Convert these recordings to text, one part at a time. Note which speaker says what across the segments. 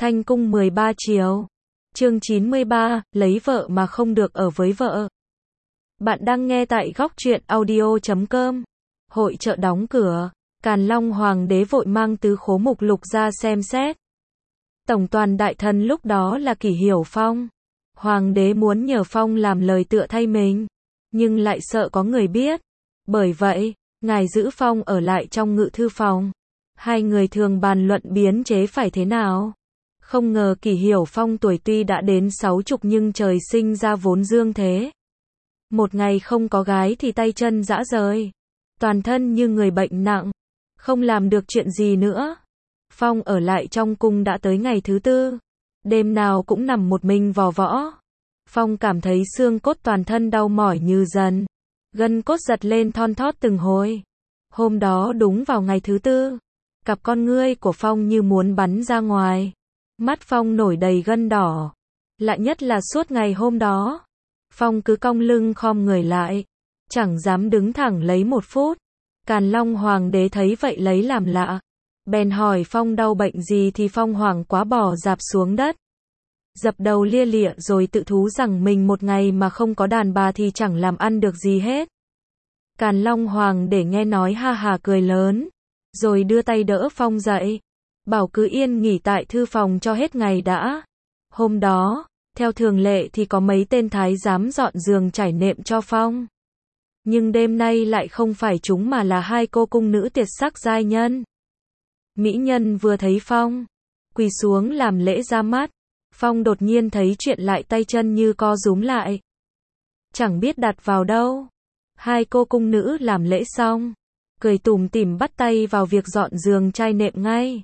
Speaker 1: Thanh cung 13 chiều. Chương 93, lấy vợ mà không được ở với vợ. Bạn đang nghe tại góc truyện audio.com. Hội chợ đóng cửa, Càn Long Hoàng đế vội mang tứ khố mục lục ra xem xét. Tổng toàn đại thần lúc đó là Kỷ Hiểu Phong. Hoàng đế muốn nhờ Phong làm lời tựa thay mình, nhưng lại sợ có người biết. Bởi vậy, ngài giữ Phong ở lại trong ngự thư phòng. Hai người thường bàn luận biến chế phải thế nào. Không ngờ Kỷ Hiểu Phong tuổi tuy đã đến 60 nhưng trời sinh ra vốn dương thế. Một ngày không có gái thì tay chân rã rời, toàn thân như người bệnh nặng, không làm được chuyện gì nữa. Phong ở lại trong cung đã tới ngày thứ tư, đêm nào cũng nằm một mình vò võ. Phong cảm thấy xương cốt toàn thân đau mỏi như dần, gân cốt giật lên thon thót từng hồi. Hôm đó đúng vào ngày thứ tư, cặp con ngươi của Phong như muốn bắn ra ngoài. Mắt Phong nổi đầy gân đỏ. Lạ nhất là suốt ngày hôm đó, Phong cứ cong lưng khom người lại, chẳng dám đứng thẳng lấy một phút. Càn Long Hoàng đế thấy vậy lấy làm lạ, bèn hỏi Phong đau bệnh gì thì Phong hoảng quá bỏ rạp xuống đất, dập đầu lia lịa rồi tự thú rằng mình một ngày mà không có đàn bà thì chẳng làm ăn được gì hết. Càn Long Hoàng đế nghe nói ha hà cười lớn, rồi đưa tay đỡ Phong dậy, bảo cứ yên nghỉ tại thư phòng cho hết ngày đã. Hôm đó, theo thường lệ thì có mấy tên thái giám dọn giường trải nệm cho Phong. Nhưng đêm nay lại không phải chúng mà là hai cô cung nữ tuyệt sắc giai nhân. Mỹ nhân vừa thấy Phong, quỳ xuống làm lễ ra mắt. Phong đột nhiên thấy chuyện lại tay chân như co rúm lại, chẳng biết đặt vào đâu. Hai cô cung nữ làm lễ xong, cười tủm tỉm bắt tay vào việc dọn giường chai nệm ngay.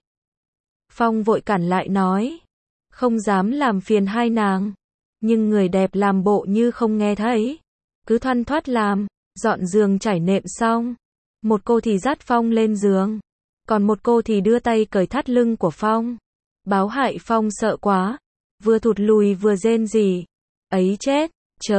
Speaker 1: Phong vội cản lại nói, không dám làm phiền hai nàng, nhưng người đẹp làm bộ như không nghe thấy, cứ thoăn thoắt làm. Dọn giường trải nệm xong, một cô thì dắt Phong lên giường, còn một cô thì đưa tay cởi thắt lưng của Phong. Báo hại Phong sợ quá, vừa thụt lùi vừa rên rỉ, ấy chết,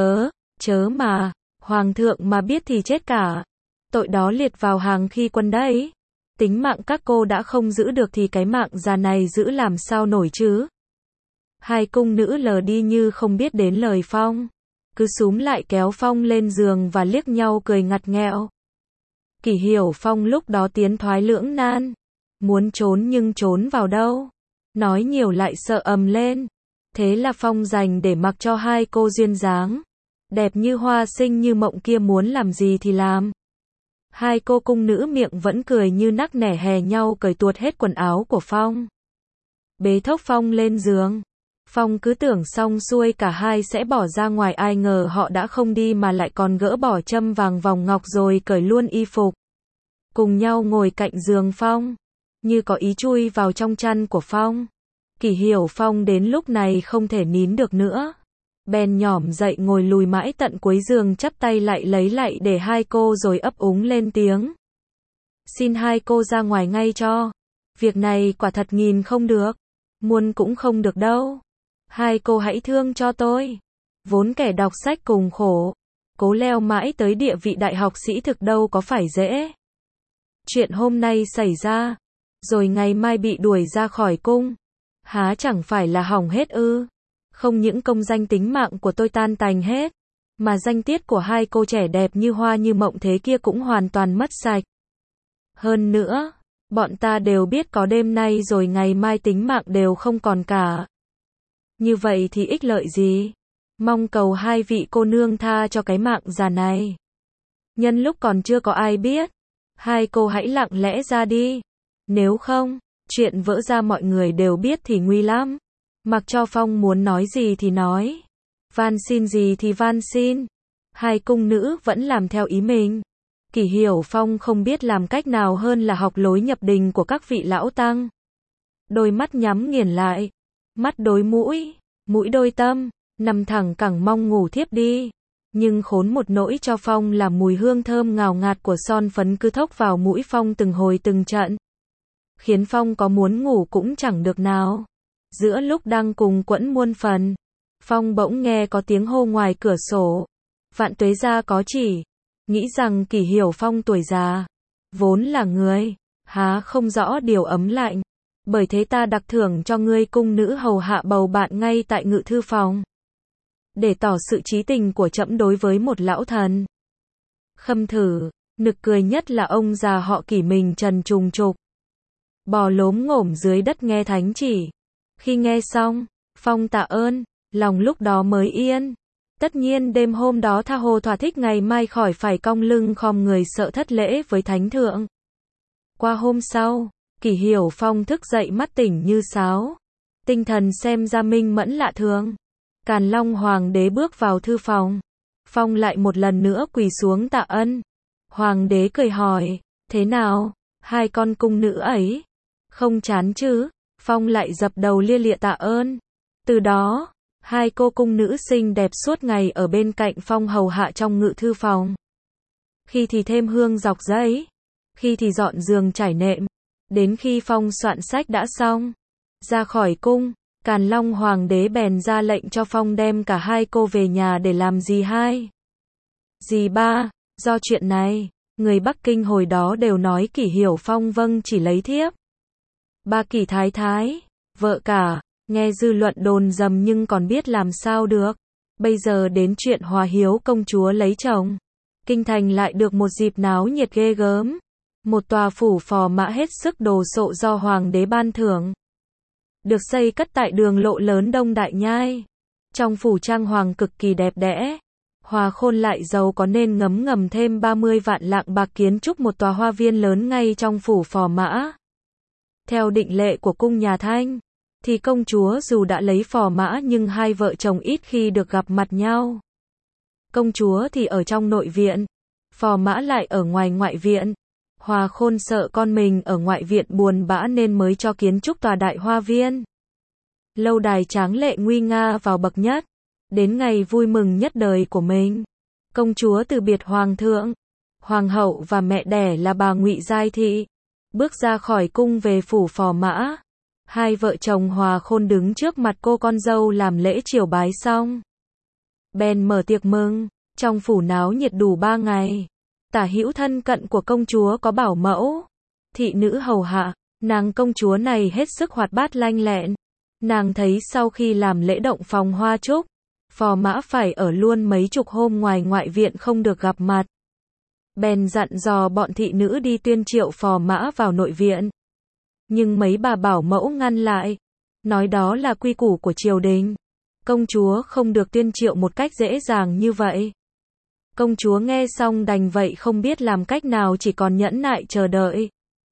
Speaker 1: chớ mà, hoàng thượng mà biết thì chết cả, tội đó liệt vào hàng khi quân đấy. Tính mạng các cô đã không giữ được thì cái mạng già này giữ làm sao nổi chứ. Hai cung nữ lờ đi như không biết đến lời Phong, cứ xúm lại kéo Phong lên giường và liếc nhau cười ngặt nghẽo. Kỷ Hiểu Phong lúc đó tiến thoái lưỡng nan, muốn trốn nhưng trốn vào đâu, nói nhiều lại sợ ầm lên. Thế là Phong dành để mặc cho hai cô duyên dáng, đẹp như hoa xinh như mộng kia muốn làm gì thì làm. Hai cô cung nữ miệng vẫn cười như nắc nẻ hè nhau cởi tuột hết quần áo của Phong, bế thốc Phong lên giường. Phong cứ tưởng xong xuôi cả hai sẽ bỏ ra ngoài, ai ngờ họ đã không đi mà lại còn gỡ bỏ châm vàng vòng ngọc rồi cởi luôn y phục. Cùng nhau ngồi cạnh giường Phong, như có ý chui vào trong chăn của Phong. Kỷ Hiểu Phong đến lúc này không thể nín được nữa, bèn nhỏm dậy ngồi lùi mãi tận cuối giường chắp tay lại lấy lạy để hai cô rồi ấp úng lên tiếng. Xin hai cô ra ngoài ngay cho. Việc này quả thật nghìn không được, muôn cũng không được đâu. Hai cô hãy thương cho tôi. Vốn kẻ đọc sách cùng khổ, cố leo mãi tới địa vị đại học sĩ thực đâu có phải dễ. Chuyện hôm nay xảy ra, rồi ngày mai bị đuổi ra khỏi cung, há chẳng phải là hỏng hết ư? Không những công danh tính mạng của tôi tan tành hết, mà danh tiết của hai cô trẻ đẹp như hoa như mộng thế kia cũng hoàn toàn mất sạch. Hơn nữa, bọn ta đều biết có đêm nay rồi ngày mai tính mạng đều không còn cả. Như vậy thì ích lợi gì? Mong cầu hai vị cô nương tha cho cái mạng già này. Nhân lúc còn chưa có ai biết, hai cô hãy lặng lẽ ra đi. Nếu không, chuyện vỡ ra mọi người đều biết thì nguy lắm. Mặc cho Phong muốn nói gì thì nói, van xin gì thì van xin. Hai cung nữ vẫn làm theo ý mình. Kỷ Hiểu Phong không biết làm cách nào hơn là học lối nhập đình của các vị lão tăng. Đôi mắt nhắm nghiền lại, mắt đối mũi, mũi đôi tâm, nằm thẳng cẳng mong ngủ thiếp đi. Nhưng khốn một nỗi cho Phong là mùi hương thơm ngào ngạt của son phấn cứ thốc vào mũi Phong từng hồi từng trận, khiến Phong có muốn ngủ cũng chẳng được nào. Giữa lúc đang cùng quẫn muôn phần, Phong bỗng nghe có tiếng hô ngoài cửa sổ. Vạn tuế gia có chỉ. Nghĩ rằng Kỷ Hiểu Phong tuổi già, vốn là người, há không rõ điều ấm lạnh. Bởi thế ta đặc thưởng cho ngươi cung nữ hầu hạ bầu bạn ngay tại ngự thư phòng. Để tỏ sự trí tình của trẫm đối với một lão thần. Khâm Thử, nực cười nhất là ông già họ Kỷ mình trần trùng trục. Bò lốm ngổm dưới đất nghe thánh chỉ. Khi nghe xong, Phong tạ ơn, lòng lúc đó mới yên. Tất nhiên đêm hôm đó tha hồ thỏa thích, ngày mai khỏi phải cong lưng khom người sợ thất lễ với thánh thượng. Qua hôm sau, Kỷ Hiểu Phong thức dậy mắt tỉnh như sáo. Tinh thần xem ra minh mẫn lạ thường. Càn Long Hoàng đế bước vào thư phòng. Phong lại một lần nữa quỳ xuống tạ ân. Hoàng đế cười hỏi, thế nào, hai con cung nữ ấy? Không chán chứ? Phong lại dập đầu lia lịa tạ ơn. Từ đó, hai cô cung nữ xinh đẹp suốt ngày ở bên cạnh Phong hầu hạ trong ngự thư phòng. Khi thì thêm hương dọc giấy, khi thì dọn giường trải nệm. Đến khi Phong soạn sách đã xong, ra khỏi cung, Càn Long Hoàng đế bèn ra lệnh cho Phong đem cả hai cô về nhà để làm gì hai. Dì ba, do chuyện này, người Bắc Kinh hồi đó đều nói Kỷ Hiểu Phong vâng chỉ lấy thiếp. Ba Kỷ thái thái, vợ cả, nghe dư luận đồn dầm nhưng còn biết làm sao được. Bây giờ đến chuyện Hòa Hiếu công chúa lấy chồng. Kinh thành lại được một dịp náo nhiệt ghê gớm. Một tòa phủ phò mã hết sức đồ sộ do hoàng đế ban thưởng. Được xây cất tại đường lộ lớn Đông Đại Nhai. Trong phủ trang hoàng cực kỳ đẹp đẽ. Hòa khôn lại giàu có nên ngấm ngầm thêm 30 vạn lạng bạc kiến trúc một tòa hoa viên lớn ngay trong phủ phò mã. Theo định lệ của cung nhà Thanh, thì công chúa dù đã lấy phò mã nhưng hai vợ chồng ít khi được gặp mặt nhau. Công chúa thì ở trong nội viện, phò mã lại ở ngoài ngoại viện. Hòa khôn sợ con mình ở ngoại viện buồn bã nên mới cho kiến trúc tòa đại hoa viên. Lâu đài tráng lệ nguy nga vào bậc nhất. Đến ngày vui mừng nhất đời của mình, công chúa từ biệt hoàng thượng, hoàng hậu và mẹ đẻ là bà Ngụy Giai Thị, bước ra khỏi cung về phủ phò mã. Hai vợ chồng Hòa khôn đứng trước mặt cô con dâu làm lễ triều bái xong, bèn mở tiệc mừng. Trong phủ náo nhiệt đủ 3 ngày. Tả hữu thân cận của công chúa có bảo mẫu, thị nữ hầu hạ. Nàng công chúa này hết sức hoạt bát lanh lẹn. Nàng thấy sau khi làm lễ động phòng hoa trúc, phò mã phải ở luôn mấy chục hôm ngoài ngoại viện không được gặp mặt. Bèn dặn dò bọn thị nữ đi tuyên triệu phò mã vào nội viện. Nhưng mấy bà bảo mẫu ngăn lại, nói đó là quy củ của triều đình. Công chúa không được tuyên triệu một cách dễ dàng như vậy. Công chúa nghe xong đành vậy không biết làm cách nào, chỉ còn nhẫn nại chờ đợi.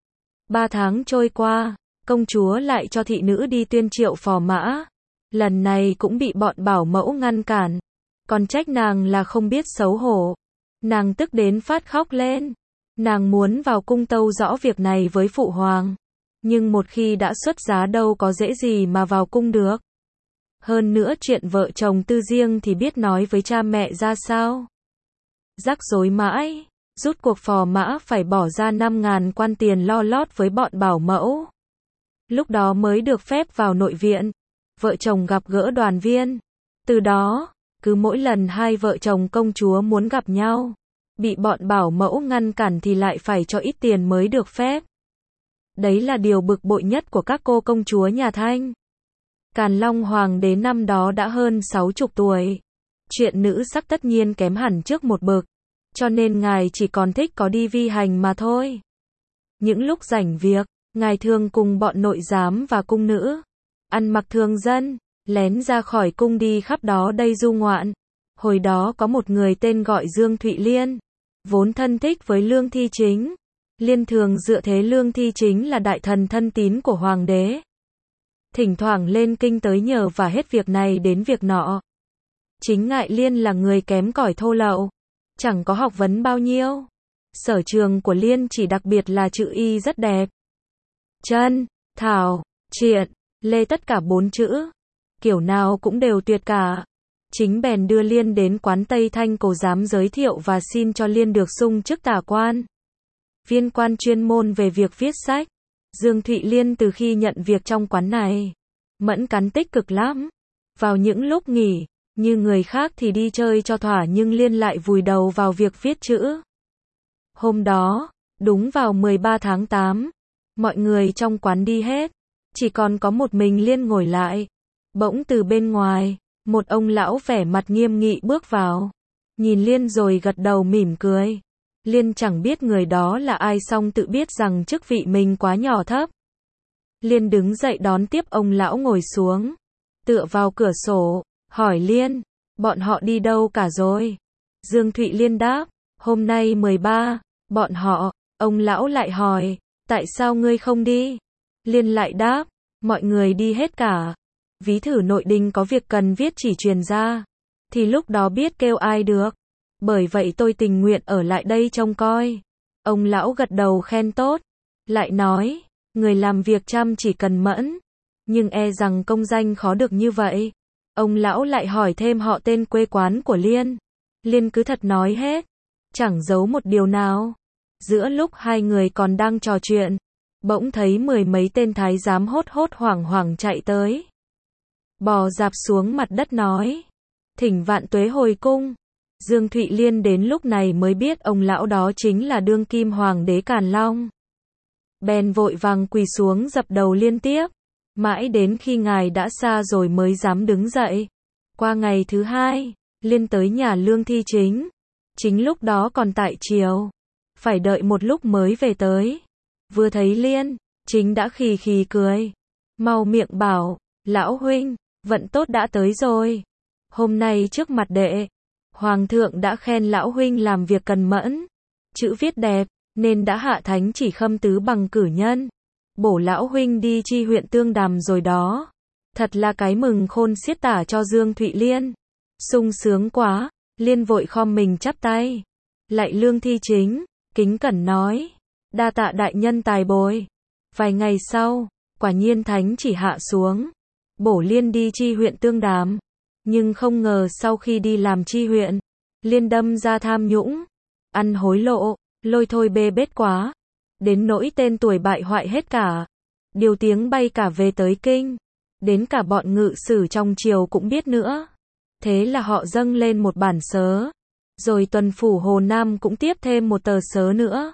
Speaker 1: 3 tháng trôi qua, công chúa lại cho thị nữ đi tuyên triệu phò mã. Lần này cũng bị bọn bảo mẫu ngăn cản. Còn trách nàng là không biết xấu hổ. Nàng tức đến phát khóc lên. Nàng muốn vào cung tâu rõ việc này với phụ hoàng. Nhưng một khi đã xuất giá đâu có dễ gì mà vào cung được. Hơn nữa chuyện vợ chồng tư riêng thì biết nói với cha mẹ ra sao. Rắc rối mãi, rút cuộc phò mã phải bỏ ra 5.000 quan tiền lo lót với bọn bảo mẫu. Lúc đó mới được phép vào nội viện. Vợ chồng gặp gỡ đoàn viên. Từ đó, cứ mỗi lần hai vợ chồng công chúa muốn gặp nhau, bị bọn bảo mẫu ngăn cản thì lại phải cho ít tiền mới được phép. Đấy là điều bực bội nhất của các cô công chúa nhà Thanh. Càn Long Hoàng đế năm đó đã hơn 60 tuổi. Chuyện nữ sắc tất nhiên kém hẳn trước một bậc, cho nên ngài chỉ còn thích có đi vi hành mà thôi. Những lúc rảnh việc, ngài thường cùng bọn nội giám và cung nữ, ăn mặc thường dân, lén ra khỏi cung đi khắp đó đây du ngoạn. Hồi đó có một người tên gọi Dương Thụy Liên, vốn thân thích với Lương Thi Chính. Liên thường dựa thế Lương Thi Chính là đại thần thân tín của hoàng đế. Thỉnh thoảng lên kinh tới nhờ và hết việc này đến việc nọ. Chính ngại Liên là người kém cỏi thô lậu, chẳng có học vấn bao nhiêu. Sở trường của Liên chỉ đặc biệt là chữ y rất đẹp. Chân, thảo, triện, lê tất cả 4 chữ. Kiểu nào cũng đều tuyệt cả. Chính bèn đưa Liên đến quán Tây Thanh Cầu giám giới thiệu và xin cho Liên được sung chức tả quan. Viên quan chuyên môn về việc viết sách. Dương Thụy Liên từ khi nhận việc trong quán này, mẫn cán tích cực lắm. Vào những lúc nghỉ, như người khác thì đi chơi cho thỏa nhưng Liên lại vùi đầu vào việc viết chữ. Hôm đó, đúng vào 13 tháng 8, mọi người trong quán đi hết. chỉ còn có một mình Liên ngồi lại. Bỗng từ bên ngoài, một ông lão vẻ mặt nghiêm nghị bước vào. Nhìn Liên rồi gật đầu mỉm cười. Liên chẳng biết người đó là ai song tự biết rằng chức vị mình quá nhỏ thấp. Liên đứng dậy đón tiếp ông lão ngồi xuống. Tựa vào cửa sổ, hỏi Liên, bọn họ đi đâu cả rồi? Dương Thụy Liên đáp, hôm nay 13, bọn họ, ông lão lại hỏi, tại sao ngươi không đi? Liên lại đáp, mọi người đi hết cả. Ví thử nội đình có việc cần viết chỉ truyền ra, thì lúc đó biết kêu ai được. Bởi vậy tôi tình nguyện ở lại đây trông coi. Ông lão gật đầu khen tốt, lại nói, người làm việc chăm chỉ cần mẫn, nhưng e rằng công danh khó được như vậy. Ông lão lại hỏi thêm họ tên quê quán của Liên. Liên cứ thật nói hết, chẳng giấu một điều nào. Giữa lúc hai người còn đang trò chuyện, bỗng thấy 10 mấy tên thái giám hốt hốt hoảng hoảng chạy tới. Bò dạp xuống mặt đất nói, thỉnh vạn tuế hồi cung. Dương Thụy Liên đến lúc này mới biết ông lão đó chính là đương kim hoàng đế Càn Long. Bèn vội vàng quỳ xuống dập đầu liên tiếp, mãi đến khi ngài đã xa rồi mới dám đứng dậy. Qua ngày thứ hai, Liên tới nhà Lương Thi Chính. Chính lúc đó còn tại triều, phải đợi một lúc mới về tới. Vừa thấy Liên, Chính đã khì khì cười, mau miệng bảo, lão huynh, vận tốt đã tới rồi. Hôm nay trước mặt đệ, Hoàng thượng đã khen lão huynh làm việc cần mẫn, chữ viết đẹp, nên đã hạ thánh chỉ khâm tứ bằng cử nhân. Bổ lão huynh đi chi huyện Tương Đàm rồi đó. Thật là cái mừng khôn xiết tả cho Dương Thụy Liên. Sung sướng quá, Liên vội khom mình chắp tay. Lạy Lương Thi Chính, kính cẩn nói, đa tạ đại nhân tài bồi. Vài ngày sau, quả nhiên thánh chỉ hạ xuống, bổ Liên đi chi huyện Tương Đàm. Nhưng không ngờ sau khi đi làm chi huyện, Liên đâm ra tham nhũng, ăn hối lộ, lôi thôi bê bết quá, đến nỗi tên tuổi bại hoại hết cả. Điều tiếng bay cả về tới kinh, đến cả bọn ngự sử trong triều cũng biết nữa. Thế là họ dâng lên một bản sớ, rồi tuần phủ Hồ Nam cũng tiếp thêm một tờ sớ nữa.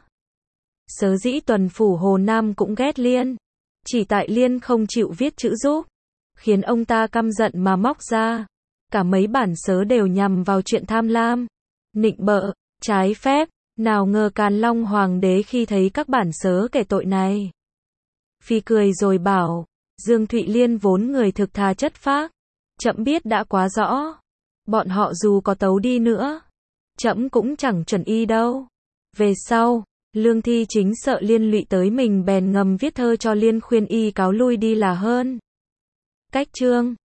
Speaker 1: Sớ dĩ tuần phủ Hồ Nam cũng ghét Liên, chỉ tại Liên không chịu viết chữ giúp, khiến ông ta căm giận mà móc ra. Cả mấy bản sớ đều nhằm vào chuyện tham lam, nịnh bợ, trái phép. Nào ngờ Càn Long hoàng đế khi thấy các bản sớ kể tội này, phi cười rồi bảo, Dương Thụy Liên vốn người thực thà chất phác, trẫm biết đã quá rõ. Bọn họ dù có tấu đi nữa, trẫm cũng chẳng chuẩn y đâu. Về sau, Lương Thi Chính sợ liên lụy tới mình bèn ngầm viết thơ cho Liên khuyên y cáo lui đi là hơn. Cách chương